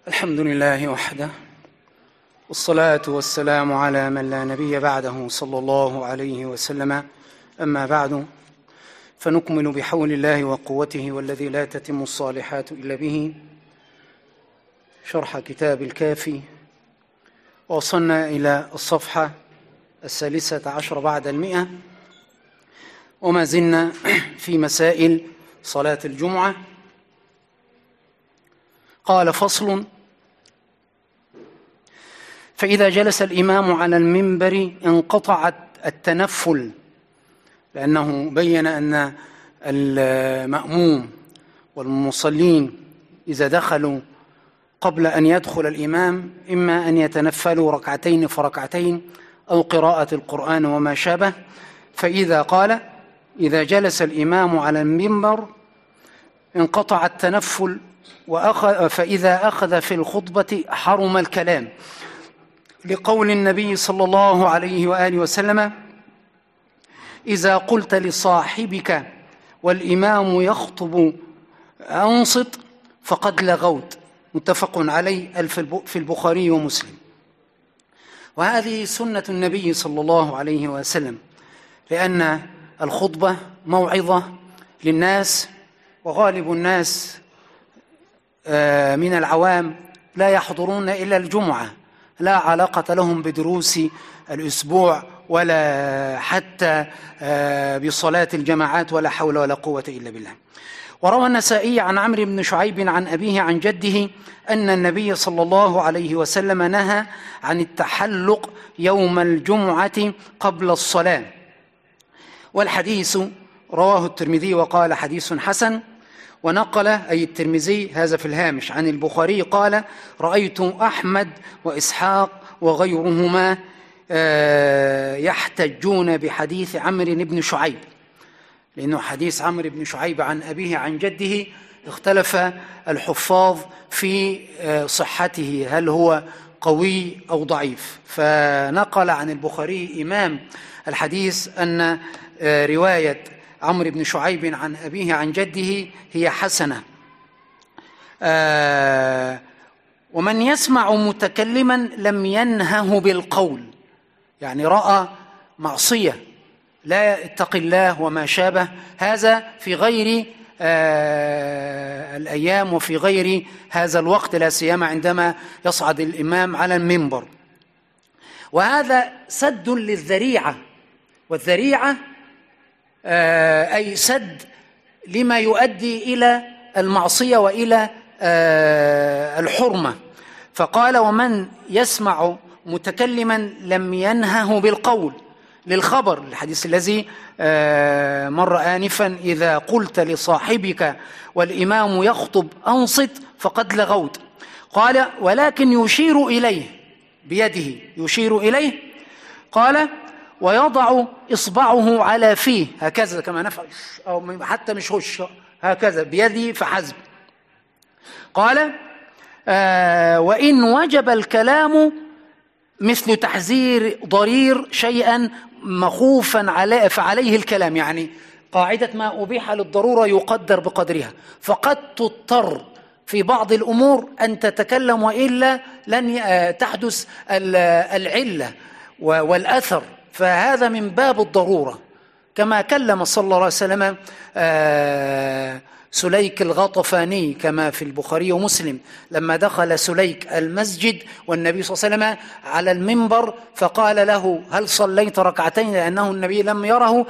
الحمد لله وحده، والصلاة والسلام على من لا نبي بعده صلى الله عليه وسلم. أما بعد، فنكمل بحول الله وقوته والذي لا تتم الصالحات إلا به شرح كتاب الكافي، ووصلنا إلى الصفحة 13 بعد 100، وما زلنا في مسائل صلاة الجمعة. قال: فصل: فإذا جلس الإمام على المنبر انقطع التنفل، لأنه بين أن المأموم والمصلين إذا دخلوا قبل أن يدخل الإمام إما أن يتنفلوا ركعتين فركعتين أو قراءة القرآن وما شابه. فإذا قال: إذا جلس الإمام على المنبر انقطع التنفل، فإذا أخذ في الخطبة حرم الكلام، لقول النبي صلى الله عليه وآله وسلم: إذا قلت لصاحبك والإمام يخطب أنصت فقد لغوت. متفق عليه في البخاري ومسلم. وهذه سنة النبي صلى الله عليه وسلم، لأن الخطبة موعظة للناس، وغالب الناس من العوام لا يحضرون إلا الجمعة، لا علاقة لهم بدروس الأسبوع ولا حتى بصلاة الجماعات، ولا حول ولا قوة إلا بالله. وروى النسائي عن عمرو بن شعيب عن أبيه عن جده أن النبي صلى الله عليه وسلم نهى عن التحلق يوم الجمعة قبل الصلاة. والحديث رواه الترمذي وقال: حديث حسن. ونقل أي الترمذي هذا في الهامش عن البخاري قال: رأيت أحمد وإسحاق وغيرهما يحتجون بحديث عمرو بن شعيب، لأنه حديث عمرو بن شعيب عن أبيه عن جده اختلف الحفاظ في صحته، هل هو قوي أو ضعيف. فنقل عن البخاري إمام الحديث أن رواية عمرو بن شعيب عن أبيه عن جده هي حسنة. ومن يسمع متكلما لم ينهه بالقول، يعني رأى معصية لا يتقي الله وما شابه، هذا في غير الأيام وفي غير هذا الوقت، لا سيما عندما يصعد الإمام على المنبر. وهذا سد للذريعة، والذريعة أي سد لما يؤدي إلى المعصية وإلى الحرمة. فقال: ومن يسمع متكلما لم ينهه بالقول، للخبر الحديث الذي مر آنفا: إذا قلت لصاحبك والإمام يخطب أنصت فقد لغوت. قال: ولكن يشير إليه بيده، يشير إليه. قال: ويضع إصبعه على فيه هكذا كما نفعل، أو حتى مش هش، هكذا بيده فحسب. قال: وإن وجب الكلام مثل تحذير ضرير شيئا مخوفا عليه فعليه الكلام، يعني قاعدة ما أبيح للضرورة يقدر بقدرها، فقد تضطر في بعض الأمور أن تتكلم، وإلا لن تحدث العلة والأثر، فهذا من باب الضرورة. كما كلم صلى الله عليه وسلم سليك الغطفاني كما في البخاري ومسلم، لما دخل سليك المسجد والنبي صلى الله عليه وسلم على المنبر فقال له: هل صليت ركعتين؟ لأنه النبي لم يره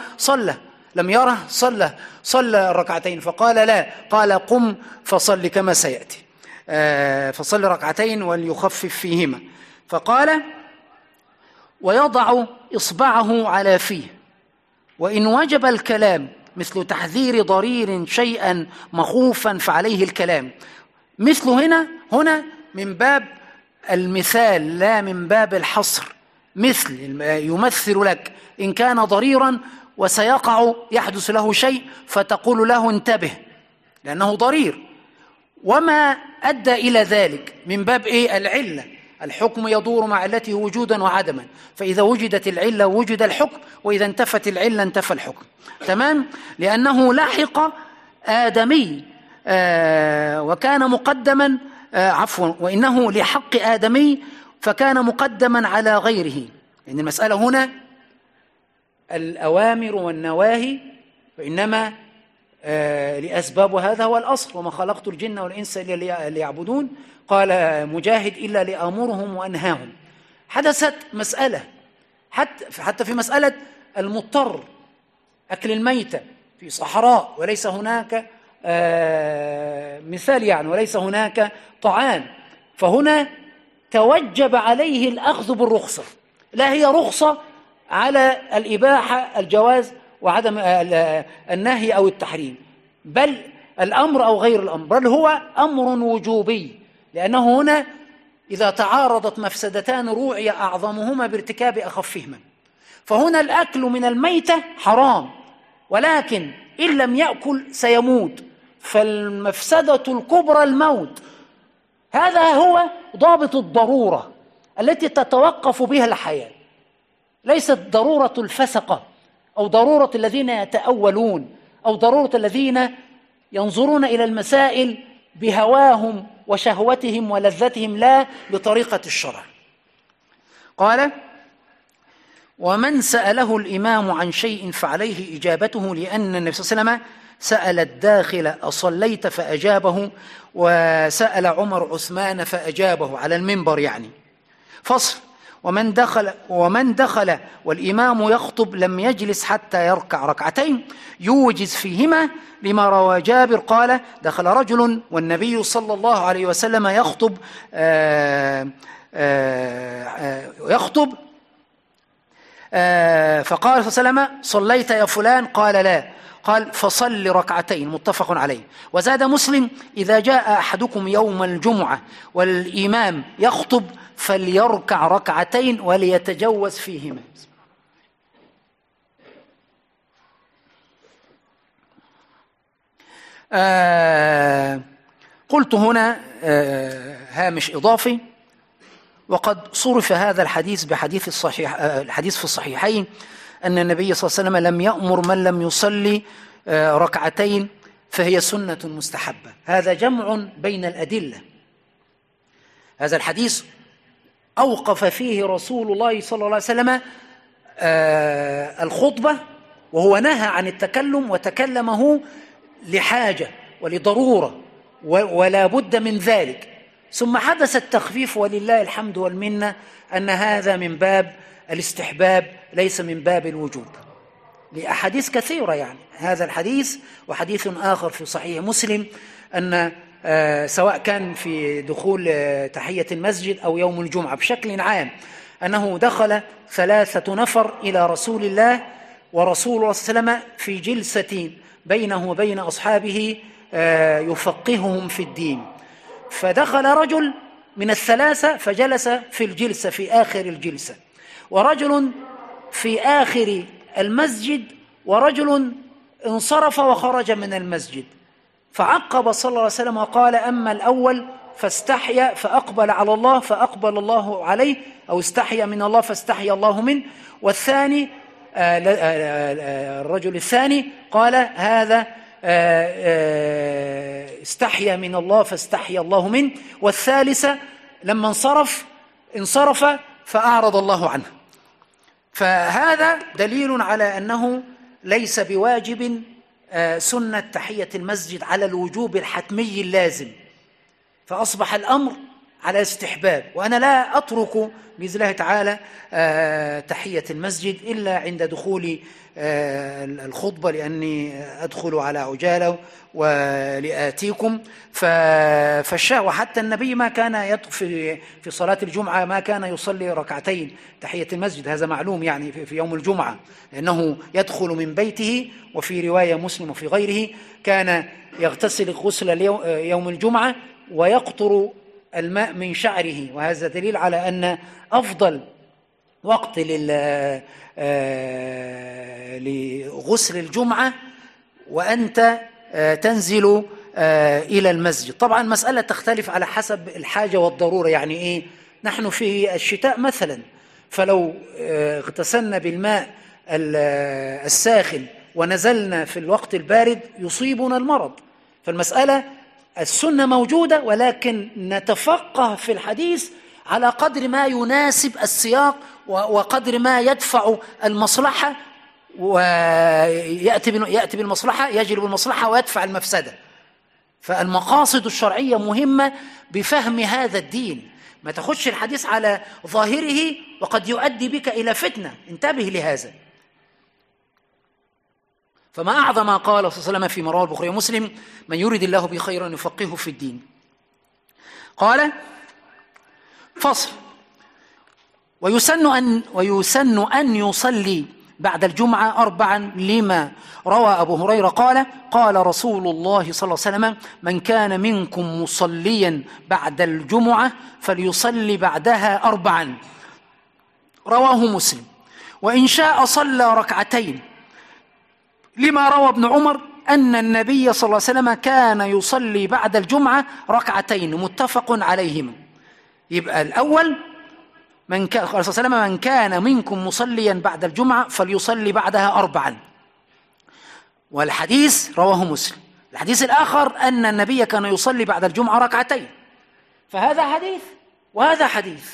صلى ركعتين، فقال: لا. قال: قم فصل كما سيأتي، فصل ركعتين وليخفف فيهما. فقال: ويضع إصبعه على فيه، وإن وجب الكلام مثل تحذير ضرير شيئا مخوفا فعليه الكلام. مثل هنا من باب المثال لا من باب الحصر. مثل يمثل لك إن كان ضريرا وسيقع يحدث له شيء، فتقول له: انتبه، لأنه ضرير. وما أدى إلى ذلك من باب العلة. الحكم يدور مع علته وجودا وعدما، فإذا وجدت العلة وجد الحكم، وإذا انتفت العلة انتفى الحكم. تمام؟ لأنه لحق آدمي وكان مقدما عفوا، وإنه لحق آدمي فكان مقدما على غيره. لأن المسألة هنا الأوامر والنواهي، وإنما لأسباب، هذا هو الأصل: وما خلقت الجن والإنس إلا ليعبدون. قال مجاهد: إلا لآمرهم وأنهاهم. حدثت مسألة حتى في مسألة المضطر، أكل الميتة في صحراء وليس هناك مثال يعني، وليس هناك طعام، فهنا توجب عليه الأخذ بالرخصة، لا هي رخصة على الإباحة الجواز وعدم النهي أو التحريم، بل الأمر أو غير الأمر، بل هو أمر وجوبي، لأنه هنا إذا تعارضت مفسدتان روعي أعظمهما بارتكاب أخفهما. فهنا الأكل من الميتة حرام، ولكن إن لم يأكل سيموت، فالمفسدة الكبرى الموت. هذا هو ضابط الضرورة التي تتوقف بها الحياة، ليست ضرورة الفسقة أو ضرورة الذين يتأولون أو ضرورة الذين ينظرون إلى المسائل بهواهم وشهوتهم ولذتهم، لا بطريقة الشرع. قال: ومن سأله الإمام عن شيء فعليه إجابته، لأن النبي صلى الله عليه وسلم سأل الداخل أصليت فأجابه، وسأل عمر عثمان فأجابه على المنبر يعني. فصل: ومن دخل والإمام يخطب لم يجلس حتى يركع ركعتين يوجز فيهما، لما روى جابر قال: دخل رجل والنبي صلى الله عليه وسلم يخطب فقال صلى الله عليه وسلم: صليت يا فلان؟ قال: لا. قال: فصل ركعتين. متفق عليه. وزاد مسلم: إذا جاء أحدكم يوم الجمعة والإمام يخطب فليركع ركعتين وليتجوز فيهما. قلت هنا هامش إضافي: وقد صرف هذا الحديث بحديث الحديث في الصحيحين أن النبي صلى الله عليه وسلم لم يأمر من لم يصلي ركعتين فهي سنة مستحبة. هذا جمع بين الأدلة. هذا الحديث أوقف فيه رسول الله صلى الله عليه وسلم الخطبة، وهو نهى عن التكلم وتكلمه لحاجة ولضرورة ولا بد من ذلك، ثم حدث التخفيف ولله الحمد والمنة، أن هذا من باب الاستحباب ليس من باب الوجوب، لأحاديث كثيرة يعني. هذا الحديث وحديث آخر في صحيح مسلم أن سواء كان في دخول تحية المسجد أو يوم الجمعة بشكل عام، أنه دخل 3 نفر إلى رسول الله، ورسول الله صلى الله عليه وسلم في جلسة بينه وبين أصحابه يفقههم في الدين، فدخل رجل من 3 فجلس في الجلسة في آخر الجلسة، ورجل في آخر المسجد، ورجل انصرف وخرج من المسجد. فعقب صلى الله عليه وسلم وقال: أما الأول فاستحيا فأقبل على الله فأقبل الله عليه، أو استحيا من الله فاستحيا الله منه. والثاني الرجل الثاني قال: هذا استحيا من الله فاستحيا الله منه. والثالثة لما انصرف فأعرض الله عنه. فهذا دليل على أنه ليس بواجب سنة تحية المسجد على الوجوب الحتمي اللازم، فأصبح الأمر على استحباب. وأنا لا أترك بإذن الله تعالى تحية المسجد إلا عند دخول الخطبة، لأني أدخل على عجالة ولآتيكم. وحتى النبي ما كان في صلاة الجمعة ما كان يصلي ركعتين تحية المسجد، هذا معلوم يعني في يوم الجمعة، لأنه يدخل من بيته. وفي رواية مسلم وفي غيره كان يغتسل غسل يوم الجمعة ويقطر الماء من شعره، وهذا دليل على أن أفضل وقت لغسل الجمعة وأنت تنزل إلى المسجد. طبعا مسألة تختلف على حسب الحاجة والضرورة. يعني إيه؟ نحن في الشتاء مثلا، فلو اغتسلنا بالماء الساخن ونزلنا في الوقت البارد يصيبنا المرض. فالمسألة السنة موجودة، ولكن نتفقه في الحديث على قدر ما يناسب السياق وقدر ما يدفع المصلحة، ويأتي بالمصلحة، يجلب المصلحة ويدفع المفسدة. فالمقاصد الشرعية مهمة بفهم هذا الدين. ما تاخدش الحديث على ظاهره وقد يؤدي بك إلى فتنة، انتبه لهذا. فما أعظم ما قال صلى الله عليه وسلم فيما رواه البخاري ومسلم: من يريد الله به خيرا يفقهه في الدين. قال: فصل: ويسن أن يصلي بعد الجمعة 4 لما روى أبو هريرة قال: قال رسول الله صلى الله عليه وسلم: من كان منكم مصليا بعد الجمعة فليصلي بعدها 4. رواه مسلم. وإن شاء صلى 2 لما روى ابن عمر أن النبي صلى الله عليه وسلم كان يصلي بعد الجمعة 2 متفق عليهما. يبقى الأول قال صلى الله عليه وسلم: من كان منكم مصليا بعد الجمعة فليصلي بعدها 4. والحديث رواه مسلم. الحديث الآخر أن النبي كان يصلي بعد الجمعة 2. فهذا حديث وهذا حديث.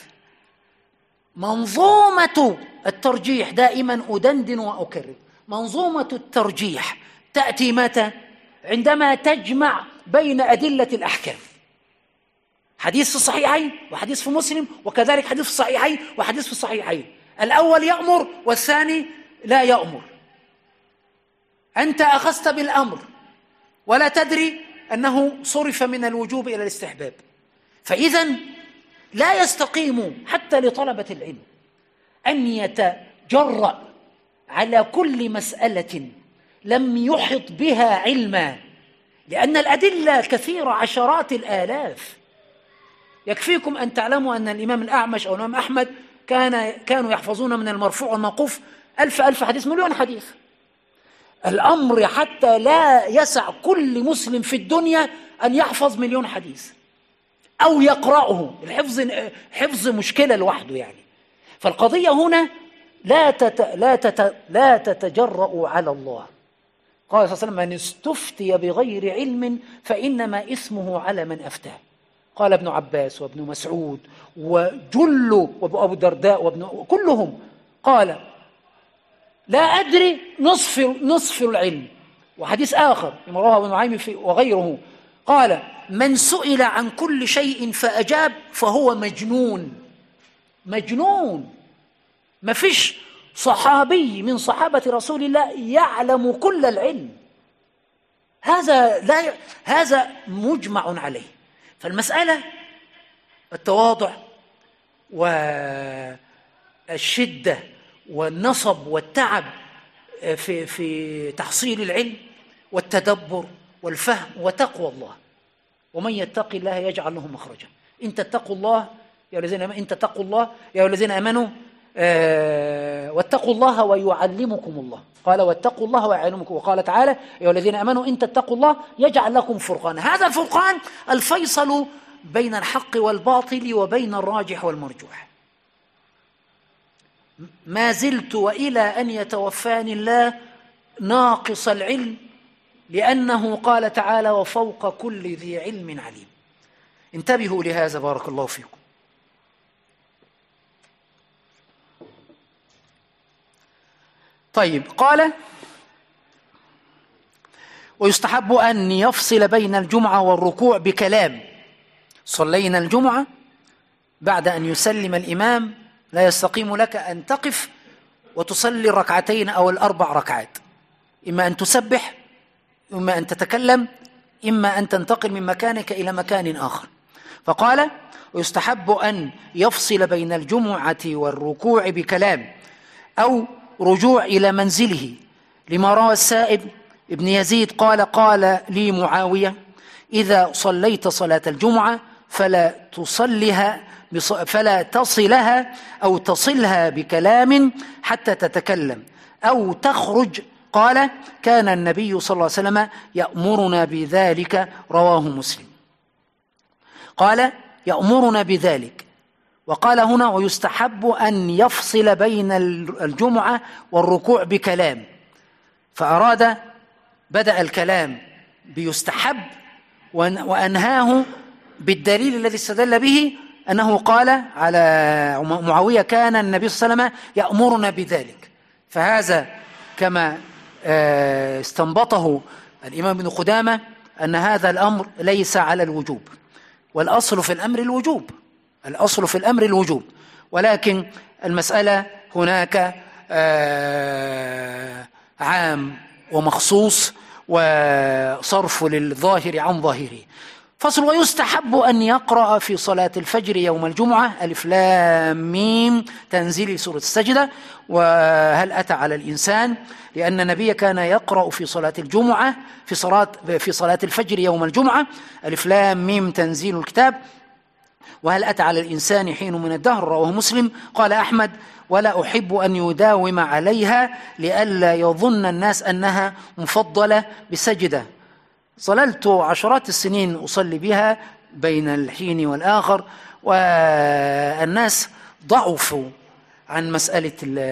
منظومة الترجيح دائما أدندن وأكرر، منظومة الترجيح تأتي متى؟ عندما تجمع بين أدلة الأحكام. حديث في الصحيحين وحديث في مسلم، وكذلك حديث في الصحيحين وحديث في الصحيحين. الأول يأمر والثاني لا يأمر. أنت أخذت بالأمر ولا تدري أنه صرف من الوجوب إلى الاستحباب. فإذا لا يستقيم حتى لطلبة العلم أن يتجرأ على كل مسألة لم يحط بها علما، لأن الأدلة كثيرة، عشرات الآلاف. يكفيكم أن تعلموا أن الإمام الأعمش أو الإمام أحمد كانوا يحفظون من المرفوع والموقوف 1000 حديث، مليون حديث. الأمر حتى لا يسع كل مسلم في الدنيا أن يحفظ 1,000,000 حديث أو يقرأه. حفظ مشكلة لوحده يعني. فالقضية هنا لا تتجرأوا على الله. قال صلى الله عليه وسلم: من استفتي بغير علم فإنما إثمه على من أفتاه. قال ابن عباس وابن مسعود وجل وأبو الدرداء كلهم قال: لا أدري نصف العلم. وحديث آخر لما رواه ابن نعيم وغيره قال: من سئل عن كل شيء فأجاب فهو مجنون. ما فيش صحابي من صحابة رسول الله يعلم كل العلم. هذا مجمع عليه. فالمسألة التواضع والشدة والنصب والتعب في تحصيل العلم والتدبر والفهم وتقوى الله. ومن يتق الله يجعل له مخرجا. إن تتقوا الله يا الذين آمنوا واتقوا الله ويعلمكم الله. قال: واتقوا الله ويعلمكم. وقال تعالى: يا الذين آمنوا إن تتقوا الله يجعل لكم فرقانا. هذا الفرقان الفيصل بين الحق والباطل وبين الراجح والمرجوح. ما زلت وإلى أن يتوفاني الله ناقص العلم، لأنه قال تعالى: وفوق كل ذي علم عليم. انتبهوا لهذا، بارك الله فيكم. طيب، قال: ويستحب أن يفصل بين الجمعة والركوع بكلام. صلينا الجمعة، بعد أن يسلم الإمام لا يستقيم لك أن تقف وتصلي 2 أو 4 ركعات، إما أن تسبح، إما أن تتكلم، إما أن تنتقل من مكانك إلى مكان آخر. فقال: ويستحب أن يفصل بين الجمعة والركوع بكلام أو رجوع إلى منزله، لما روى السائب ابن يزيد قال لي معاوية: إذا صليت صلاة الجمعة فلا تصلها أو تصلها بكلام حتى تتكلم أو تخرج. قال: كان النبي صلى الله عليه وسلم يأمرنا بذلك. رواه مسلم. قال: يأمرنا بذلك. وقال هنا: ويستحب أن يفصل بين الجمعة والركوع بكلام. فأراد بدأ الكلام بيستحب وأنهاه بالدليل الذي استدل به أنه قال على معاوية كان النبي صلى الله عليه وسلم يأمرنا بذلك. فهذا كما استنبطه الإمام ابن قدامة أن هذا الأمر ليس على الوجوب، والأصل في الأمر الوجوب، الأصل في الأمر الوجوب، ولكن المسألة هناك عام ومخصوص وصرف للظاهر عن ظاهره. فصل: ويستحب أن يقرأ في صلاة الفجر يوم الجمعة ألف لام ميم تنزيل سورة السجدة وهل أتى على الإنسان، لأن النبي كان يقرأ في صلاة الجمعة في صلاة الفجر يوم الجمعة ألف لام ميم تنزيل الكتاب وهل أتى على الإنسان حين من الدهر، رواه مسلم. قال أحمد: ولا أحب أن يداوم عليها لئلا يظن الناس أنها مفضلة بسجدة. ظللت عشرات السنين أصلي بها بين الحين والآخر، والناس ضعفوا عن مسألة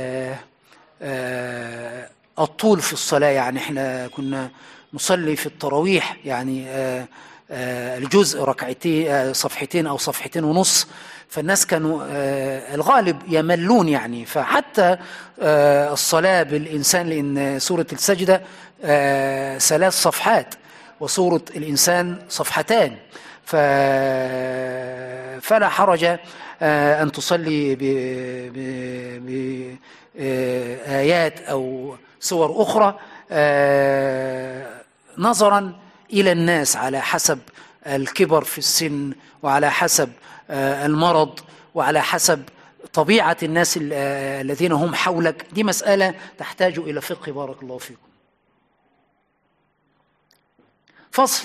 الطول في الصلاة. يعني احنا كنا نصلي في التراويح يعني الجزء ركعتين صفحتين أو صفحتين ونص، فالناس كانوا الغالب يملون يعني. فحتى الصلاة بالإنسان، لأن سورة السجدة 3 صفحات وسورة الإنسان صفحتان، فلا حرج أن تصلي بآيات أو سور أخرى نظرا إلى الناس على حسب الكبر في السن وعلى حسب المرض وعلى حسب طبيعة الناس الذين هم حولك. دي مسألة تحتاج إلى فقه. بارك الله فيكم. فصل: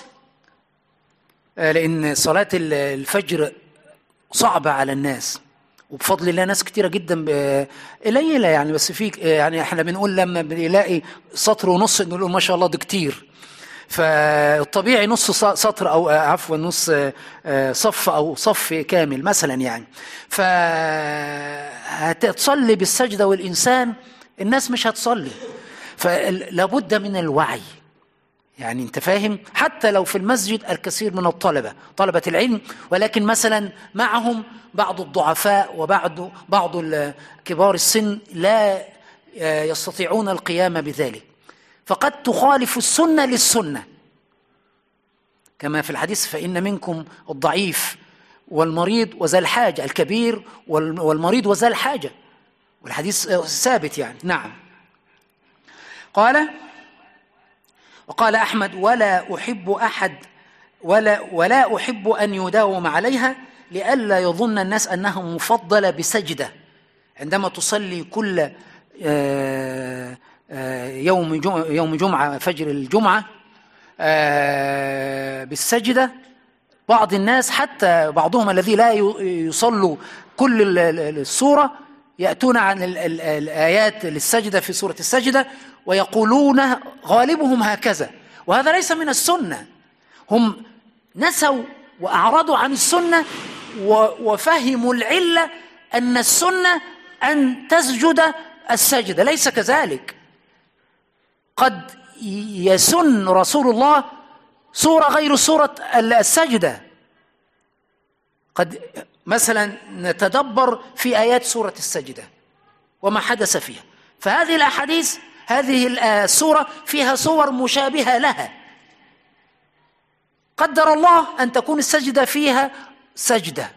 لأن صلاة الفجر صعبة على الناس، وبفضل الله ناس كتيرة جدا قليلة يعني، بس فيك يعني احنا بنقول لما بنلاقي سطر ونص نقول ما شاء الله ده كتير، فالطبيعي نص سطر أو عفوا نص صف أو صف كامل مثلا يعني. فهتصلي بالسجدة والإنسان الناس مش هتصلي، فلابد من الوعي يعني. انت فاهم؟ حتى لو في المسجد الكثير من طلبة العلم، ولكن مثلا معهم بعض الضعفاء وبعض كبار السن لا يستطيعون القيام بذلك، فقد تخالف السنة للسنة، كما في الحديث: فإن منكم الضعيف والمريض وذا الحاجة، الكبير والمريض وذا الحاجة، والحديث ثابت يعني. نعم. وقال أحمد: ولا أحب أن يداوم عليها لئلا يظن الناس أنها مفضلة بسجدة. عندما تصلي كل يوم جمعة فجر الجمعة بالسجدة، بعض الناس حتى بعضهم الذي لا يصلوا كل السورة يأتون عن الآيات للسجدة في سورة السجدة ويقولون غالبهم هكذا، وهذا ليس من السنة. هم نسوا وأعرضوا عن السنة وفهموا العلة أن السنة أن تسجد السجدة، ليس كذلك. قد يسن رسول الله سورة غير سورة السجدة، قد مثلا نتدبر في آيات سورة السجدة وما حدث فيها، فهذه الأحاديث هذه السورة فيها صور مشابهة لها، قدر الله أن تكون السجدة فيها سجدة.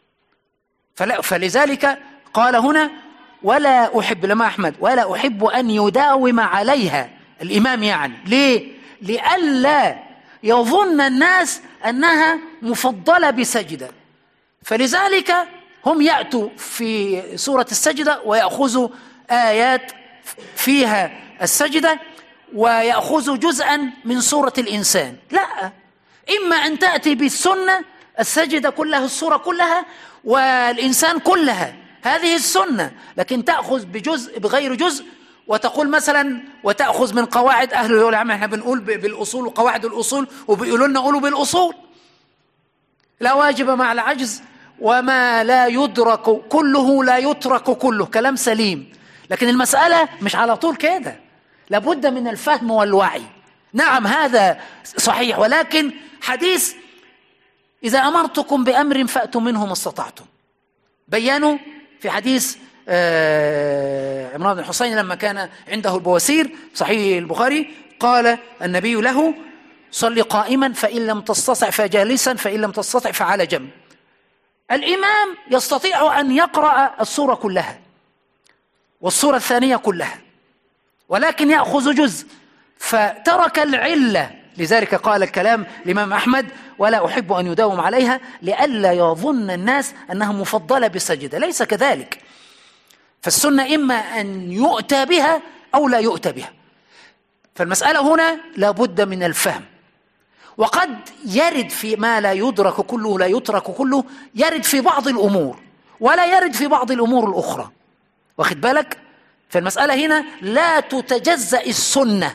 فلذلك قال هنا: ولا أحب، لما أحمد: ولا أحب أن يداوم عليها الإمام يعني. ليه؟ لئلا يظن الناس أنها مفضلة بسجدة. فلذلك هم يأتوا في سورة السجدة ويأخذوا آيات فيها السجدة ويأخذوا جزءا من سورة الإنسان. لا، إما أن تأتي بالسنة السجدة كلها، السورة كلها والإنسان كلها، هذه السنة، لكن تأخذ بجزء بغير جزء وتقول مثلا وتأخذ من قواعد أهل العلم. احنا بنقول بالأصول وقواعد الأصول وبيقولوا لنا قولوا بالأصول، لا واجب مع العجز، وما لا يدرك كله لا يترك كله، كلام سليم. لكن المسألة مش على طول كده، لابد من الفهم والوعي. نعم هذا صحيح، ولكن حديث إذا أمرتكم بأمر فأتوا منه ما استطعتم. بيّنوا في حديث عمران بن الحصين لما كان عنده البواسير صحيح البخاري، قال النبي له: صل قائما فإن لم تستطع فجالسا فإن لم تستطع فعلى جنب. الإمام يستطيع أن يقرأ السورة كلها والسورة الثانية كلها، ولكن يأخذ جزء فترك العلة. لذلك قال الكلام الإمام أحمد: ولا أحب أن يداوم عليها لئلا يظن الناس أنها مفضلة بالسجدة. ليس كذلك، فالسنة إما أن يؤتى بها أو لا يؤتى بها. فالمسألة هنا لابد من الفهم. وقد يرد في ما لا يدرك كله لا يترك كله، يرد في بعض الأمور ولا يرد في بعض الأمور الأخرى، واخد بالك؟ فالمسألة هنا لا تتجزأ السنة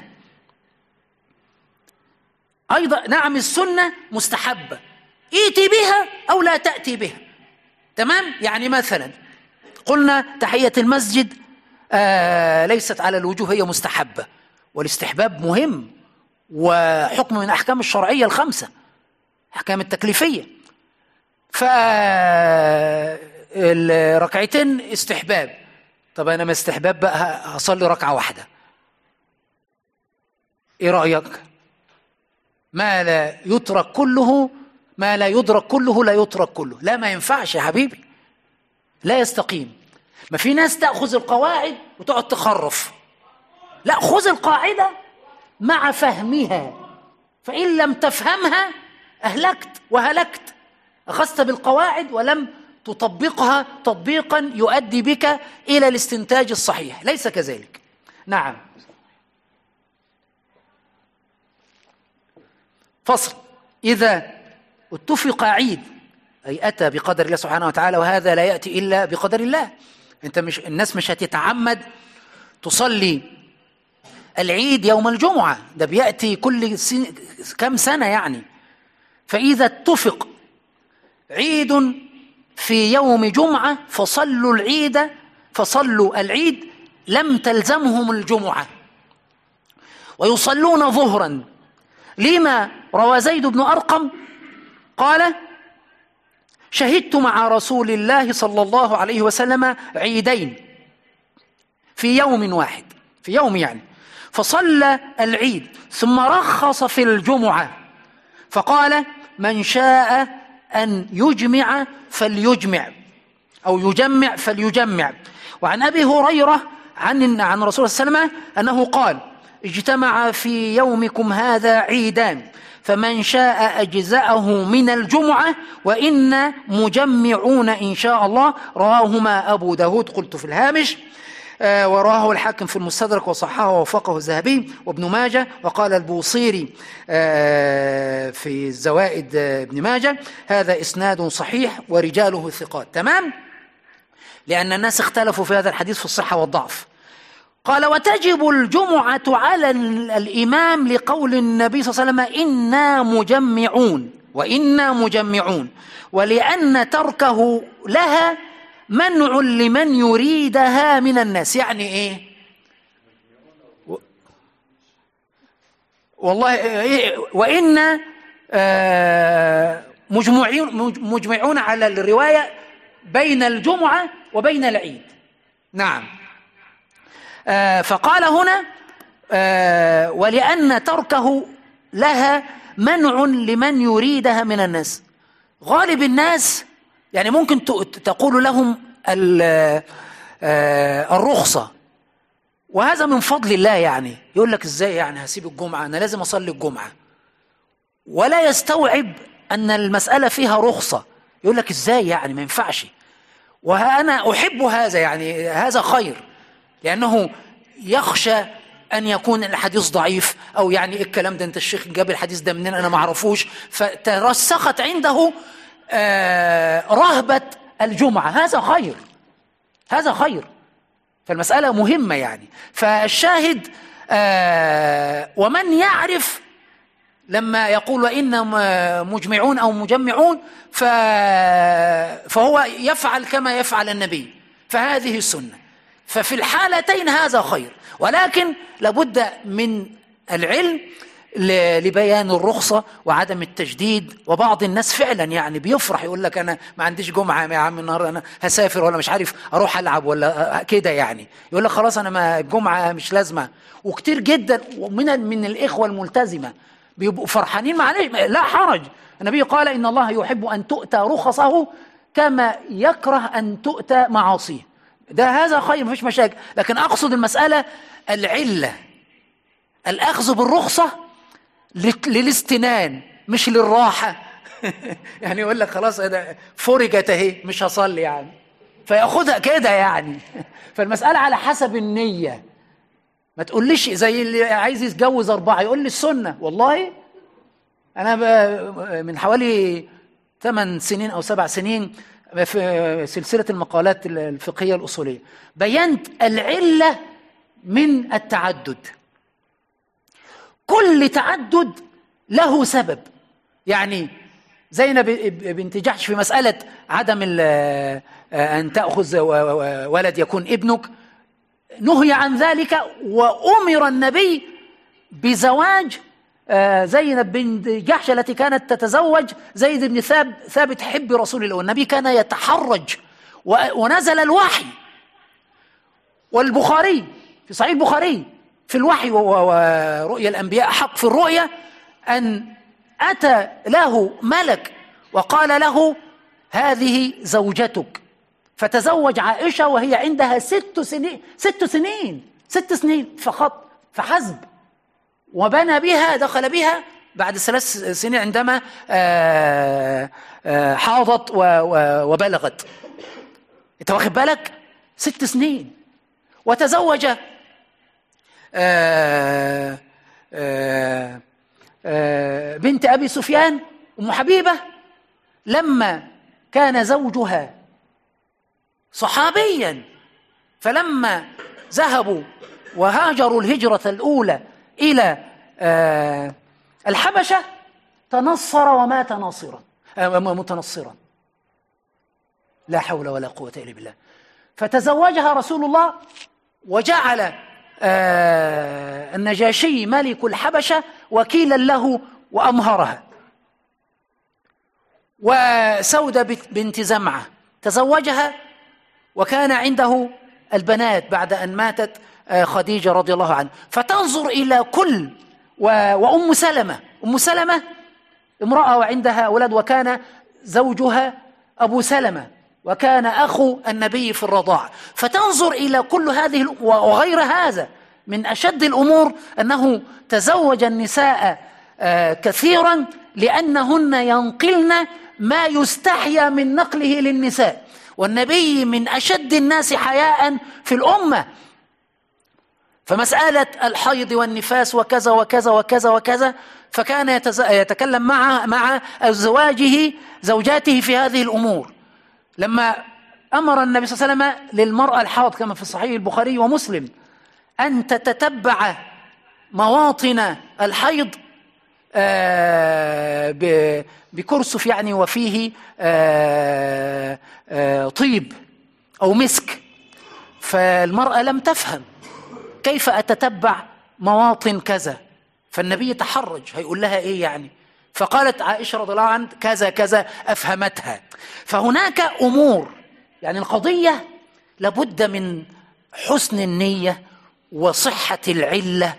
أيضا. نعم السنة مستحبة، ائتي بها أو لا تأتي بها، تمام؟ يعني مثلا قلنا تحية المسجد ليست على الوجوه، هي مستحبة، والاستحباب مهم وحكم من أحكام الشرعية الخمسة، أحكام التكليفية. فالركعتين استحباب، طب أنا ما استحباب بقى هصلي ركعة واحدة، إيه رأيك؟ ما لا يترك كله، ما لا يدرك كله لا يترك كله. لا، ما ينفعش يا حبيبي، لا يستقيم. ما في ناس تأخذ القواعد وتقعد تخرف، لا، خذ القاعدة مع فهمها، فإن لم تفهمها أهلكت وهلكت. أخذت بالقواعد ولم تطبقها تطبيقا يؤدي بك إلى الاستنتاج الصحيح، ليس كذلك. نعم. فصل: إذا اتفق عيد، أي أتى بقدر الله سبحانه وتعالى، وهذا لا يأتي إلا بقدر الله. الناس مش هتتعمد تصلي العيد يوم الجمعة، ده بيأتي كل كم سنة يعني. فإذا اتفق عيد في يوم جمعة فصلوا العيد لم تلزمهم الجمعة ويصلون ظهرا، لما روى زيد بن أرقم قال: شهدت مع رسول الله صلى الله عليه وسلم عيدين في يوم واحد، في يوم يعني، فصلى العيد ثم رخص في الجمعة فقال: من شاء أن يجمع فليجمع أو يجمع فليجمع. وعن أبي هريرة عن رسول الله صلى الله عليه وسلم أنه قال: اجتمع في يومكم هذا عيدان فمن شاء أجزأه من الجمعة وإنا مجمعون إن شاء الله. رواهما أبو داود، قلت في الهامش، وراه الحاكم في المستدرك وصححه ووافقه الذهبي وابن ماجه. وقال البوصيري في الزوائد ابن ماجه: هذا إسناد صحيح ورجاله ثقات. تمام؟ لأن الناس اختلفوا في هذا الحديث في الصحة والضعف. قال: وتجب الجمعة على الإمام لقول النبي صلى الله عليه وسلم: إنا مجمعون وإنا مجمعون، ولأن تركه لها منع لمن يريدها من الناس. يعني إيه؟ والله إيه؟ وإنا مجمعون على الرواية بين الجمعة وبين العيد. نعم. فقال هنا: ولأن تركه لها منع لمن يريدها من الناس. غالب الناس يعني ممكن تقول لهم الرخصة، وهذا من فضل الله. يعني يقول لك: ازاي يعني هسيب الجمعة؟ أنا لازم أصلي الجمعة. ولا يستوعب أن المسألة فيها رخصة، يقول لك: ازاي يعني ما ينفعش؟ وأنا أحب هذا، يعني هذا خير، لأنه يخشى أن يكون الحديث ضعيف، أو يعني الكلام ده أنت الشيخ جاب الحديث ده منين أنا ما أعرفوش، فترسخت عنده رهبة الجمعة. هذا خير، هذا خير. فالمسألة مهمة يعني. فالشاهد ومن يعرف لما يقول وإنا مجمعون أو مجمعون فهو يفعل كما يفعل النبي، فهذه السنة. ففي الحالتين هذا خير، ولكن لابد من العلم لبيان الرخصة وعدم التجديد. وبعض الناس فعلا يعني بيفرح يقول لك أنا ما عنديش جمعة يا عم النهار، أنا هسافر ولا مش عارف أروح ألعب ولا كده، يعني يقول لك خلاص أنا ما الجمعة مش لازمة. وكتير جدا من الإخوة الملتزمة بيبقوا فرحانين، معلش لا حرج. النبي قال إن الله يحب أن تؤتى رخصه كما يكره أن تؤتى معاصيه. هذا خير، مفيش مشاكل. لكن أقصد المسألة العلة، الأخذ بالرخصة للاستنان مش للراحة. يعني يقول لك خلاص أنا فرجت أهي مش هصلي يعني، فيأخذها كده يعني. فالمسألة على حسب النية. ما تقوليش زي اللي عايز يتجوز 4 يقول لي السنة. والله أنا من حوالي 8 سنين أو 7 سنين في سلسلة المقالات الفقهية الأصولية بينت العلة من التعدد. كل تعدد له سبب. يعني زينب بنت جحش في مسألة عدم أن تأخذ ولد يكون ابنك، نهي عن ذلك وأمر النبي بزواج زينب بنت جحش التي كانت تتزوج زيد بن ثابت حب رسول الله. والنبي كان يتحرج ونزل الوحي. والبخاري في صحيح البخاري في الوحي ورؤيا الأنبياء حق في الرؤيا أن أتى له ملك وقال له هذه زوجتك، فتزوج عائشة وهي عندها 6 سنين فحسب، وبنى بها، دخل بها بعد 3 سنين عندما حاضت وبلغت. انت واخد بالك؟ 6 سنين. وتزوج بنت أبي سفيان أم حبيبة لما كان زوجها صحابيا، فلما ذهبوا وهاجروا الهجرة الأولى إلى الحبشة تنصر ومات متنصرا. لا حول ولا قوة إلا بالله. فتزوجها رسول الله وجعل النجاشي ملك الحبشة وكيلا له وأمهرها. وسودة بنت زمعة تزوجها وكان عنده البنات بعد أن ماتت خديجة رضي الله عنها. فتنظر إلى كل وأم سلمة امرأة وعندها أولاد، وكان زوجها أبو سلمة وكان أخو النبي في الرضاعة. فتنظر إلى كل هذه وغير هذا. من أشد الأمور أنه تزوج النساء كثيرا لأنهن ينقلن ما يستحيا من نقله للنساء، والنبي من أشد الناس حياء في الأمة. فمسألة الحيض والنفاس وكذا وكذا وكذا وكذا، فكان يتكلم مع زوجاته في هذه الأمور. لما أمر النبي صلى الله عليه وسلم للمرأة الحائض كما في صحيح البخاري ومسلم أن تتتبع مواطن الحيض بكرسف يعني وفيه طيب أو مسك، فالمرأة لم تفهم كيف أتتبع مواطن كذا، فالنبي تحرج هيقول لها إيه يعني؟ فقالت عائشة رضي الله عنها كذا كذا أفهمتها. فهناك أمور يعني القضية لابد من حسن النية وصحة العلة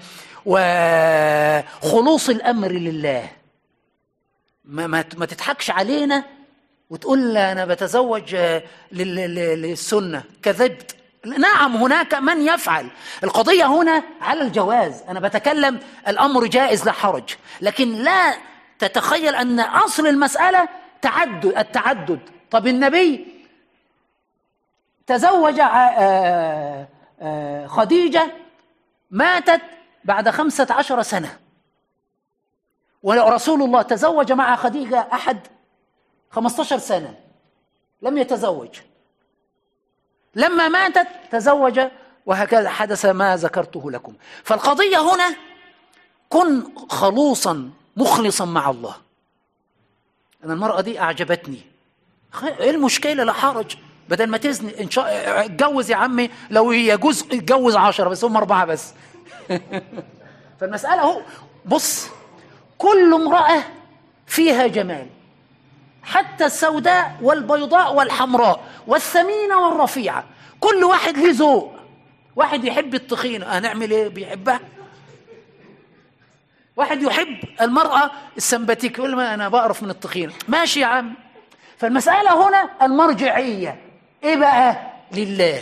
وخلوص الأمر لله. ما تضحكش علينا وتقول أنا بتزوج للسنة، كذبت. نعم هناك من يفعل. القضية هنا على الجواز، أنا بتكلم الأمر جائز لا حرج، لكن لا تتخيل أن أصل المسألة التعدد. طب النبي تزوج خديجة ماتت بعد 15 سنة، ورسول الله تزوج مع خديجة أحد 15 سنة لم يتزوج. لما ماتت تزوج، وهكذا حدث ما ذكرته لكم. فالقضية هنا كن خلوصا مخلصا مع الله. أنا المرأة دي أعجبتني، إيه المشكلة؟ لا حرج، بدل ما تزني إن شاء اتجوز يا عمي، لو يجوز اتجوز 10 بس هم 4 بس. فالمسألة هو بص كل امرأة فيها جمال، حتى السوداء والبيضاء والحمراء والثمينة والرفيعة، كل واحد له ذوق. واحد يحب التخينة، هنعمل ايه؟ بيحبها. واحد يحب المرأة السمباتيك، يقول ما أنا بقرف من التخينة، ماشي يا عم. فالمسألة هنا المرجعية إيه بقى؟ لله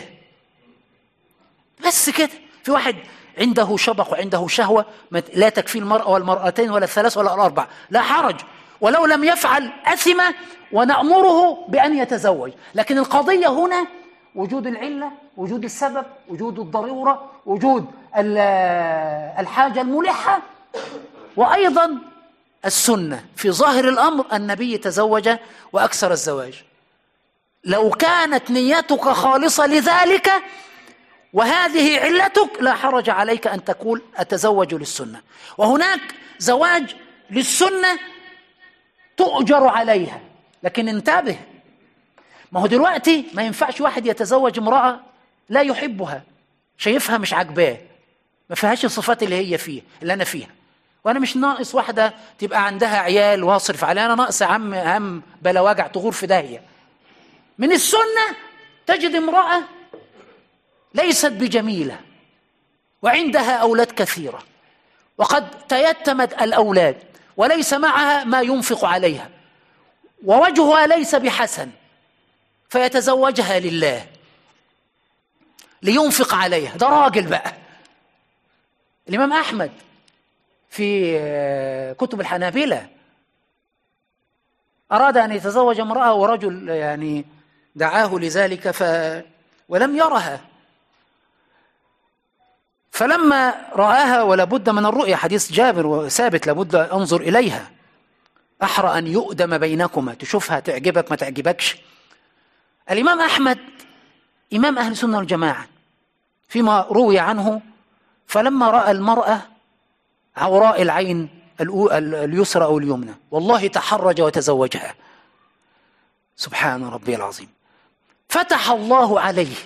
بس كده. في واحد عنده شبق وعنده شهوة لا تكفي المرأة والمرأتين ولا الثلاث ولا الأربع، لا حرج، ولو لم يفعل أثم ونأمره بأن يتزوج. لكن القضية هنا وجود العلة، وجود السبب، وجود الضرورة، وجود الحاجة الملحة، وأيضا السنة. في ظاهر الأمر النبي تزوج وأكثر الزواج. لو كانت نيتك خالصة لذلك وهذه علتك لا حرج عليك أن تقول أتزوج للسنة. وهناك زواج للسنة تؤجر عليها، لكن انتبه، ما هو دلوقتي ما ينفعش واحد يتزوج امرأة لا يحبها، شايفها مش عاجباه، ما فيهاش الصفات اللي هي فيه اللي أنا فيها. وأنا مش ناقص واحدة تبقى عندها عيال واصرف عليها، أنا ناقص يا عم هم بلا وجع تغور في داهية. من السنة تجد امرأة ليست بجميلة وعندها أولاد كثيرة وقد تيتمت الأولاد وليس معها ما ينفق عليها ووجهها ليس بحسن، فيتزوجها لله لينفق عليها. ده راجل بقى. الإمام أحمد في كتب الحنابلة أراد أن يتزوج امرأة ورجل يعني دعاه لذلك ولم يرها، فلما رآها ولابد من الرؤية، حديث جابر وثابت لابد أنظر إليها، أحرى أن يؤدم بينكما، تشوفها تعجبك ما تعجبكش. الإمام أحمد إمام أهل السنة والجماعة فيما روي عنه، فلما رأى المرأة عوراء العين اليسرى أو اليمنى والله تحرج وتزوجها. سبحان ربي العظيم. فتح الله عليه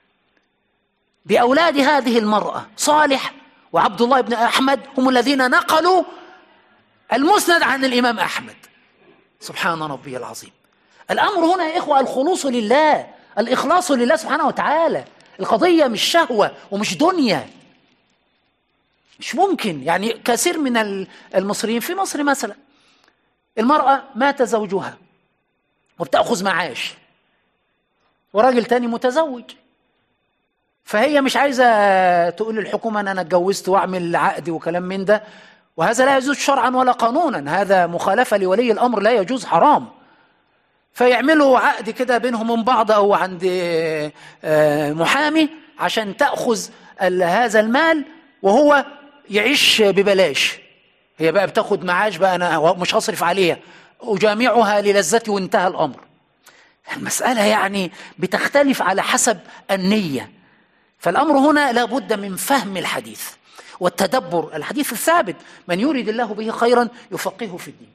بأولاد هذه المرأة صالح وعبد الله بن أحمد، هم الذين نقلوا المسند عن الإمام أحمد. سبحان ربي العظيم. الأمر هنا يا إخوة الخلوص لله، الإخلاص لله سبحانه وتعالى. القضية مش شهوة ومش دنيا. مش ممكن يعني كثير من المصريين في مصر مثلا المرأة مات زوجها وبتأخذ معاش وراجل تاني متزوج، فهي مش عايزة تقول للحكومة أنا اتجوزت وأعمل عقد وكلام من ده، وهذا لا يجوز شرعا ولا قانونا، هذا مخالفة لولي الأمر، لا يجوز، حرام. فيعملوا عقد كده بينهم من بعض أو عند محامي عشان تأخذ هذا المال وهو يعيش ببلاش. هي بقى بتاخد معاش، بقى أنا مش هصرف عليها، أجامعها للذتي وانتهى الأمر. المسألة يعني بتختلف على حسب النية. فالأمر هنا لا بد من فهم الحديث والتدبر. الحديث الثابت من يريد الله به خيرا يفقهه في الدين.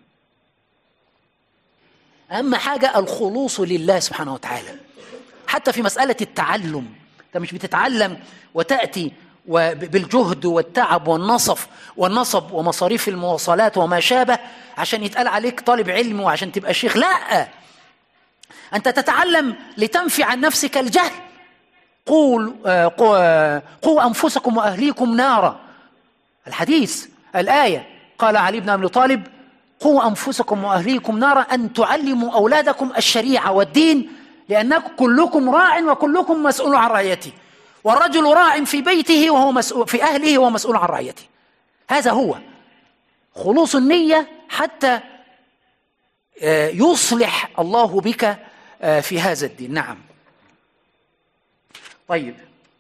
أهم حاجة الخلوص لله سبحانه وتعالى. حتى في مسألة التعلم، أنت مش بتتعلم وتأتي بالجهد والتعب والنصب ومصاريف المواصلات وما شابه عشان يتقال عليك طالب علم وعشان تبقى شيخ. لا، أنت تتعلم لتنفي عن نفسك الجهل. قوا أنفسكم وأهليكم نارا. الحديث الآية قال علي بن أبي طالب قوا أنفسكم وأهليكم نارا أن تعلموا أولادكم الشريعة والدين لأنكم كلكم راع وكلكم مسؤول عن رعيته، والرجل راع في بيته وهو مسؤول في أهله ومسؤول عن رعيته. هذا هو خلوص النية حتى يصلح الله بك في هذا الدين. نعم. طيب.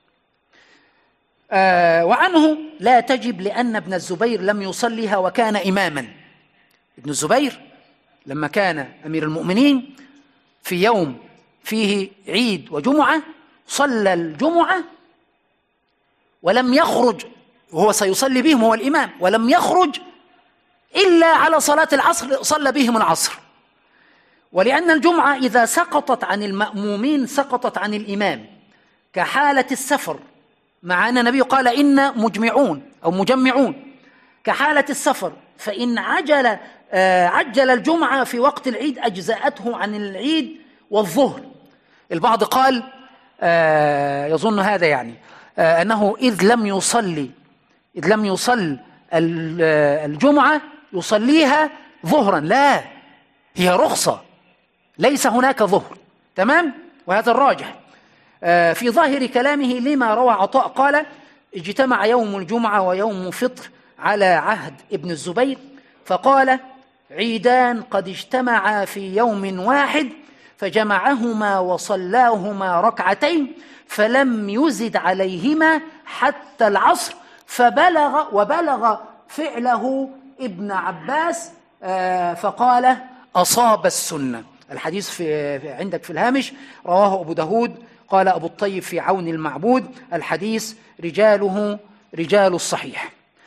وعنه لا تجب لأن ابن الزبير لم يصليها وكان إماما. ابن الزبير لما كان أمير المؤمنين في يوم فيه عيد وجمعة صلى الجمعة ولم يخرج، وهو سيصلي بهم هو الإمام، ولم يخرج إلا على صلاة العصر صلى بهم العصر. ولأن الجمعة إذا سقطت عن المأمومين سقطت عن الإمام كحالة السفر، مع أن النبي قال إن مجمعون أو مجمعون، كحالة السفر فإن عجل الجمعة في وقت العيد أجزأته عن العيد والظهر. البعض قال يظن هذا يعني أنه إذ لم يصل الجمعة يصليها ظهرا. لا، هي رخصة، ليس هناك ظهر. تمام؟ وهذا الراجح في ظاهر كلامه لما روى عطاء قال: اجتمع يوم الجمعة ويوم فطر على عهد ابن الزبير، فقال: عيدان قد اجتمعا في يوم واحد، فجمعهما وصلاهما ركعتين، فلم يزد عليهما حتى العصر، وبلغ فعله ابن عباس فقال: أصاب السنة. الحديث عندك في الهامش، رواه أبو داود، قال أبو الطيب في عون المعبود: الحديث رجاله رجال الصحيح.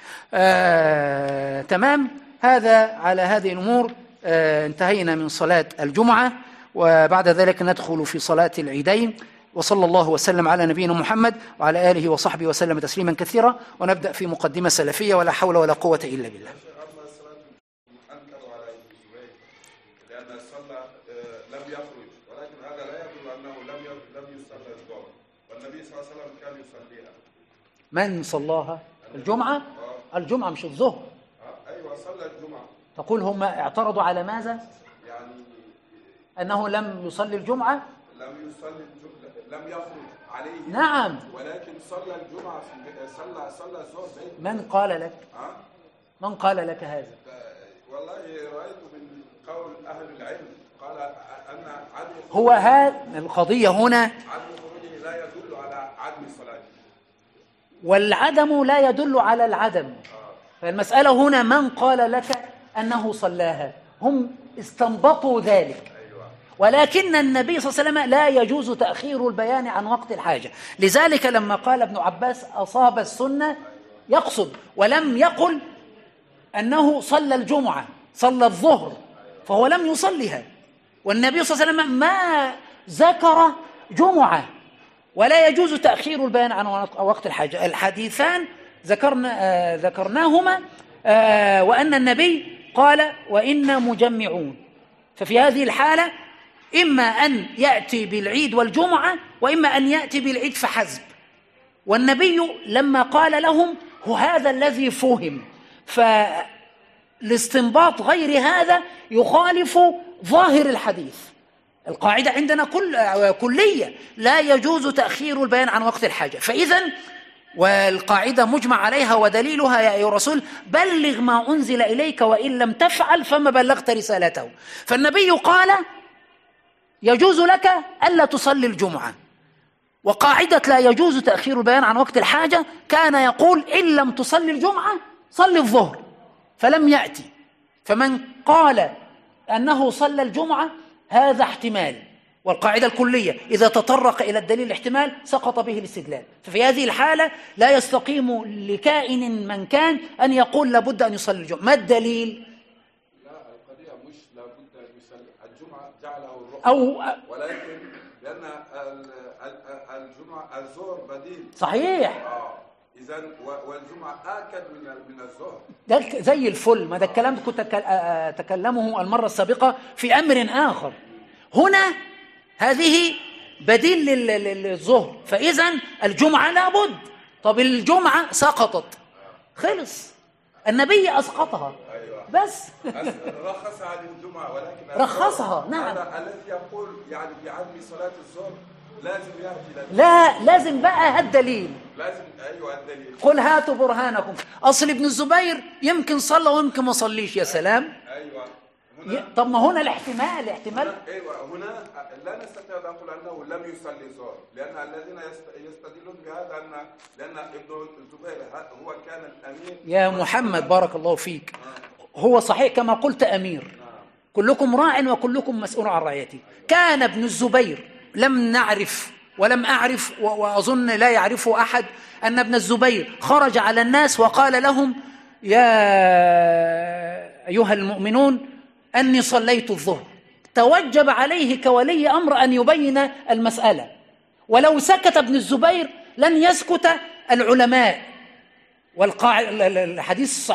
تمام. هذا على هذه الأمور انتهينا من صلاة الجمعة، وبعد ذلك ندخل في صلاة العيدين. وصلى الله وسلم على نبينا محمد وعلى آله وصحبه وسلم تسليما كثيرا. ونبدأ في مقدمة سلفية، ولا حول ولا قوة إلا بالله. من صلاها؟ الجمعة؟ الجمعة مش الظهر. أيوة صلى الجمعة. تقول هم اعترضوا على ماذا؟ يعني أنه لم يصلي الجمعة؟ لم يخرج عليه. نعم. ولكن صلى الجمعة صلى الظهر. من قال لك؟ من قال لك هذا؟ والله رأيت من قول أهل العلم، قال أن عدم هو هذا القضية هنا، عدم خروجه لا يدل على عدم الصلاة، والعدم لا يدل على العدم. فالمسألة هنا من قال لك أنه صلاها؟ هم استنبطوا ذلك، ولكن النبي صلى الله عليه وسلم لا يجوز تأخير البيان عن وقت الحاجة. لذلك لما قال ابن عباس أصاب السنة يقصد، ولم يقل أنه صلى الجمعة، صلى الظهر، فهو لم يصلها. والنبي صلى الله عليه وسلم ما ذكر جمعة، ولا يجوز تأخير البيان عن وقت الحاجة. الحديثان ذكرناهما، وأن النبي قال: وإنا مجمعون. ففي هذه الحالة إما أن يأتي بالعيد والجمعة، وإما أن يأتي بالعيد فحسب. والنبي لما قال لهم هو هذا الذي فهم، فالاستنباط غير هذا يخالف ظاهر الحديث. القاعدة عندنا كلية، لا يجوز تأخير البيان عن وقت الحاجة. فإذا والقاعدة مجمع عليها ودليلها: يا أيها الرسول بلغ ما أنزل إليك وإن لم تفعل فما بلغت رسالته. فالنبي قال: يجوز لك ألا تصلي الجمعة. وقاعدة لا يجوز تأخير البيان عن وقت الحاجة كان يقول: إن لم تصلي الجمعة صلي الظهر، فلم يأتي. فمن قال أنه صلى الجمعة هذا احتمال، والقاعدة الكلية إذا تطرق إلى الدليل الاحتمال سقط به الاستدلال. ففي هذه الحالة لا يستقيم لكائن من كان أن يقول لابد أن يصلي الجمعة. ما الدليل؟ لا، القضية مش لابد أن يصلي الجمعة، جعله الرخصة، ولكن لأن الجمعة الظهر بديل. صحيح. إذن والجمعة آكد من الظهر. ده زي الفل. ما ده الكلام كنت تكلمه المرة السابقة في أمر آخر. هنا هذه بديل للظهر، فإذا الجمعة لابد. طب الجمعة سقطت، خلص، النبي أسقطها. بس رخص عن الجمعة، ولكن رخصها. نعم. الذي يقول يعني بعدم صلاة الظهر لازم يأتي. لا، لازم بقى الدليل. لازم. أيوة الدليل. قل هاتوا برهانكم. أصل ابن الزبير يمكن صلى ويمكن ما صليش. يا سلام. أيوة. طب ما هنا الاحتمال احتمال. أيوة. هنا لا نستطيع أن نقول أنه لم يصلي الظهر، لأن الذين يستدلون بهذا لأن ابن الزبير هو كان الأمير. يا محمد بارك الله فيك. هو صحيح كما قلت أمير. كلكم راع وكلكم مسؤول عن رعيته. كان ابن الزبير، لم نعرف ولم أعرف وأظن لا يعرفه أحد، أن ابن الزبير خرج على الناس وقال لهم: يا أيها المؤمنون أني صليت الظهر. توجب عليه كولي أمر أن يبين المسألة، ولو سكت ابن الزبير لن يسكت العلماء. والحديث الصحيح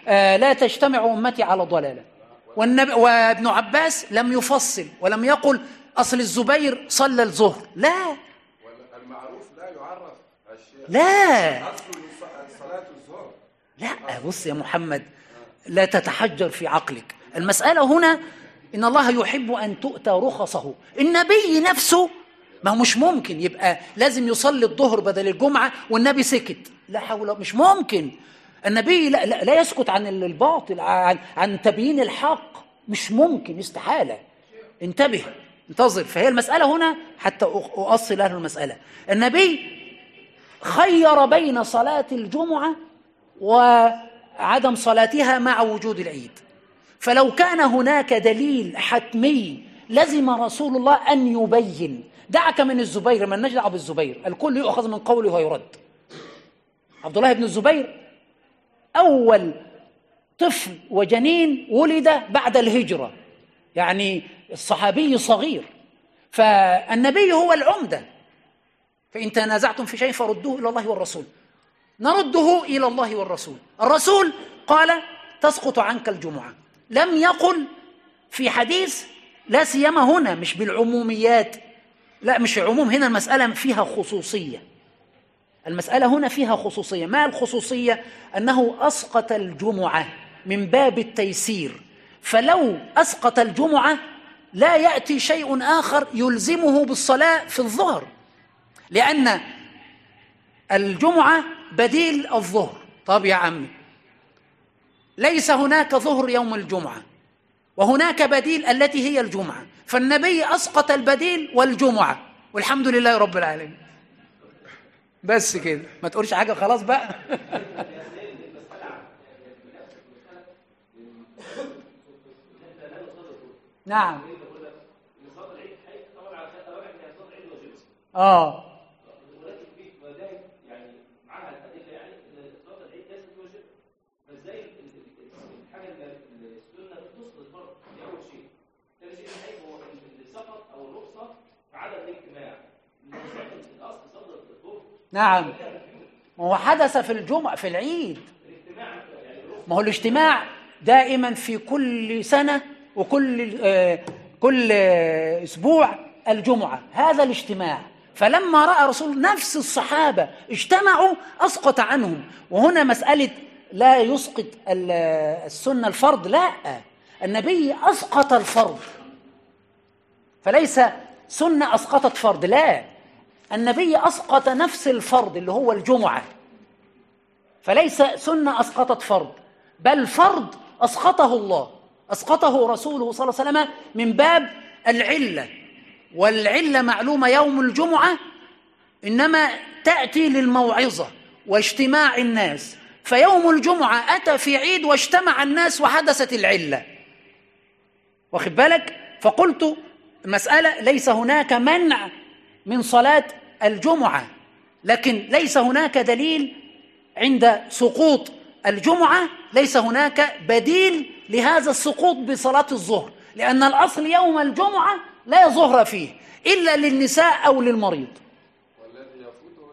لا تجتمع أمتي على ضلالة. وابن عباس لم يفصل ولم يقل أصل الزبير صلى الظهر، لا، المعروف لا يعرف الشيء، لا، أصل صلاة الظهر. لا. بص يا محمد، لا تتحجر في عقلك. المسألة هنا إن الله يحب أن تؤتى رخصه. النبي نفسه ما هو مش ممكن يبقى لازم يصلي الظهر بدل الجمعة والنبي سكت، لا حول، مش ممكن. النبي لا يسكت عن الباطل، عن تبيين الحق، مش ممكن، استحالة. انتبه، انتظر. فهي المسألة هنا حتى أؤصل له المسألة. النبي خير بين صلاة الجمعة وعدم صلاتها مع وجود العيد. فلو كان هناك دليل حتمي لزم رسول الله أن يبين. دعك من الزبير، من نجدع بالزبير، الكل يؤخذ من قوله ويرد. عبد الله بن الزبير أول طفل وجنين ولد بعد الهجرة، يعني الصحابي صغير، فالنبي هو العمدة. فإن تنازعتم في شيء فردوه إلى الله والرسول. نرده إلى الله والرسول. الرسول قال تسقط عنك الجمعة، لم يقل في حديث، لا سيما هنا مش بالعموميات، لا مش عموم، هنا المسألة فيها خصوصية. المسألة هنا فيها خصوصية. ما الخصوصية؟ أنه أسقط الجمعة من باب التيسير، فلو أسقط الجمعة لا يأتي شيء آخر يلزمه بالصلاة في الظهر، لأن الجمعة بديل الظهر. طب يا عمي، ليس هناك ظهر يوم الجمعة وهناك بديل التي هي الجمعة، فالنبي أسقط البديل والجمعة، والحمد لله رب العالمين. بس كده، ما تقولش حاجة خلاص بقى. نعم. نعم، ما هو حدث في الجمعة في العيد. ما هو الاجتماع دائما في كل سنة وكل أسبوع الجمعة، هذا الاجتماع. فلما رأى رسول نفس الصحابة اجتمعوا أسقط عنهم. وهنا مسألة لا يسقط السنة الفرض، لا، النبي أسقط الفرض، فليس سنة أسقطت فرض، لا، النبي أسقط نفس الفرض اللي هو الجمعة، فليس سنة أسقطت فرض، بل فرض أسقطه الله، أسقطه رسوله صلى الله عليه وسلم من باب العلة. والعلة معلومة، يوم الجمعة إنما تأتي للموعظة واجتماع الناس، فيوم الجمعة أتى في عيد واجتمع الناس وحدثت العلة. واخد بالك؟ فقلت المسألة ليس هناك منع من صلاة الجمعة، لكن ليس هناك دليل عند سقوط الجمعة، ليس هناك بديل لهذا السقوط بصلاة الظهر، لأن الأصل يوم الجمعة لا ظهر فيه إلا للنساء أو للمريض. والذي يفوته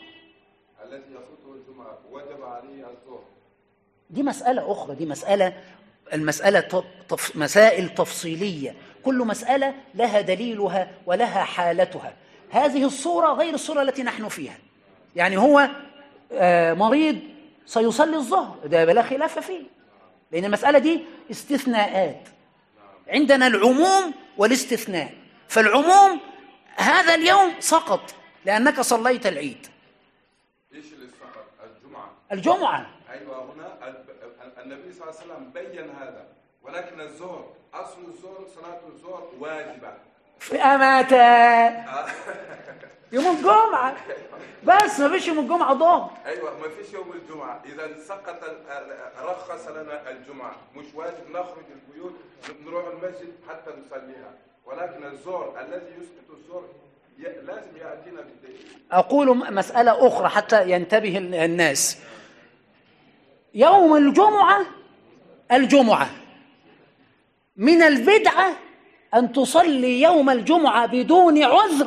الجمعة وجب عليه الظهر. دي مسألة أخرى، دي المسألة مسائل تفصيلية، كل مسألة لها دليلها ولها حالتها. هذه الصورة غير الصورة التي نحن فيها. يعني هو مريض سيصلي الظهر، ده بلا خلاف فيه، لأن المسألة دي استثناءات. عندنا العموم والاستثناء، فالعموم هذا اليوم سقط لأنك صليت العيد. إيش اللي سقط؟ الجمعة. أيوة، هنا النبي صلى الله عليه وسلم بين هذا، ولكن الظهر أصل الظهر صلاة الظهر واجبة في أمتى؟ يوم الجمعة بس، ما فيش يوم الجمعة ظهر. أيوة، ما فيش يوم الجمعة. إذا سقط، رخص لنا الجمعة، مش واجب نخرج البيوت نروح المسجد حتى نصليها، ولكن الظهر الذي يسقط الظهر لازم يأتينا بالدليل. أقول مسألة أخرى حتى ينتبه الناس. يوم الجمعة من البدعة أن تصلي يوم الجمعة بدون عذر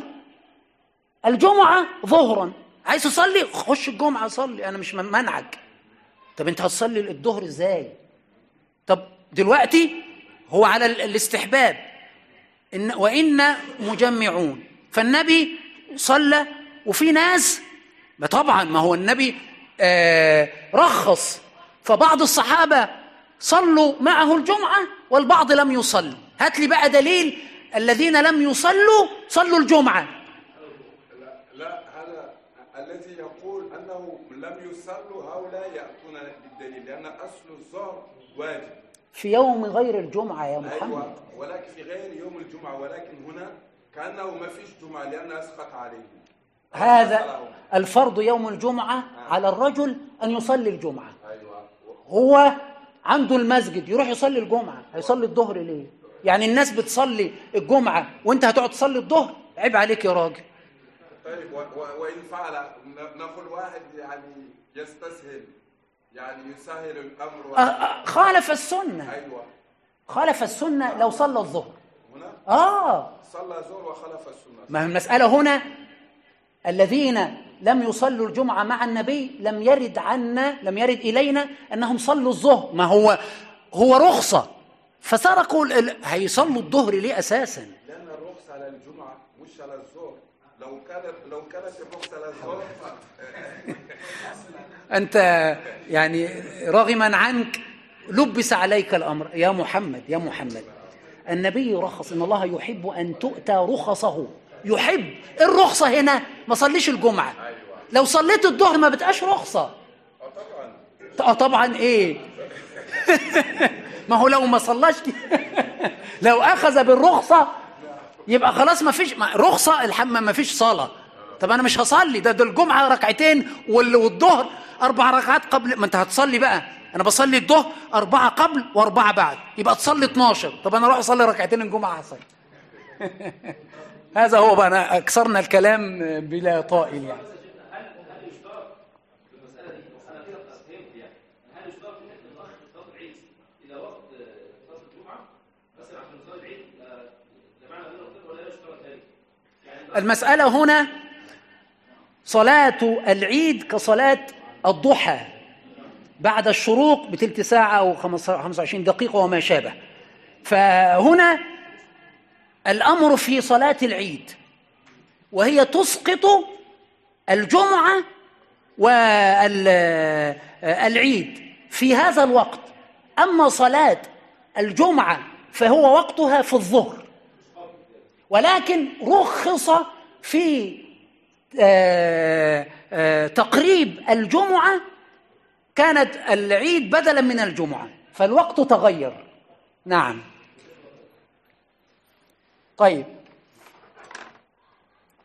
الجمعة ظهرا. عايز تصلي خش الجمعة صلي، أنا مش منعك، طب انت هتصلي الظهر ازاي؟ طب دلوقتي هو على الاستحباب، وإن مجمعون، فالنبي صلى، وفي ناس طبعا ما هو النبي رخص، فبعض الصحابة صلوا معه الجمعة والبعض لم يصلوا. هات لي بقى دليل الذين لم يصلوا صلوا الجمعة. لا هذا الذي يقول أنه لم يصلوا هؤلاء يأتون بالدليل، لأن أصل الظهر واجب في يوم غير الجمعة يا محمد. أيوة، ولكن في غير يوم الجمعة، ولكن هنا كأنه ما فيش جمعة لأن أسقط عليه. هذا الفرض يوم الجمعة على الرجل أن يصلي الجمعة. أيوة. هو عنده المسجد يروح يصلي الجمعة، هيصلي الظهر ليه؟ يعني الناس بتصلي الجمعة وانت هتقعد تصلي الظهر؟ عيب عليك يا راجل. طيب وإن فعل نقول واحد يعني يستسهل، يعني يسهل الأمر خالف السنة. أيوة. خالف السنة لو صلى الظهر هنا صلى الظهر وخالف السنة. ما هي المسألة هنا الذين لم يصلوا الجمعة مع النبي لم يرد إلينا أنهم صلوا الظهر، ما هو رخصة، فسرقوا هيصلوا الظهر ليه أساسا؟ لأن الرخصة على الجمعة مش على الظهر. لو كانت الرخصة على الظهر أنت يعني رغما عنك لبس عليك الأمر. يا محمد النبي يرخص، إن الله يحب أن تؤتى رخصه. يحب الرخصة هنا ما صليش الجمعة. لو صليت الظهر ما بتبقاش رخصة. طبعا ايه ما هو لو ما صلاش لو اخذ بالرخصة يبقى خلاص ما فيش رخصة، الحمام ما فيش صلاة. طب انا مش هصلي، ده الجمعة ركعتين والظهر 4 ركعات قبل، ما انت هتصلي بقى. انا بصلي الظهر 4 قبل و4 بعد، يبقى تصلي 12. طب انا اروح اصلي ركعتين الجمعة احسن. هذا هو بقى، أكثرنا الكلام بلا طائل يعني. هل يشترط في المسألة دي، أنا كده فهمت يعني، هل يشترط إن إحنا نأخر صلاة العيد إلى وقت صلاة الجمعة مثلا عشان صلاة العيد جمعنا بين الخير، ولا يشترط ذلك؟ يعني المسألة هنا صلاة العيد كصلاة الضحى بعد الشروق بتلت ساعة أو 25 دقيقة وما شابه. فهنا الأمر في صلاة العيد، وهي تسقط الجمعة والعيد في هذا الوقت. أما صلاة الجمعة فهو وقتها في الظهر، ولكن رخص في تقريب الجمعة، كانت العيد بدلا من الجمعة فالوقت تغير. نعم. طيب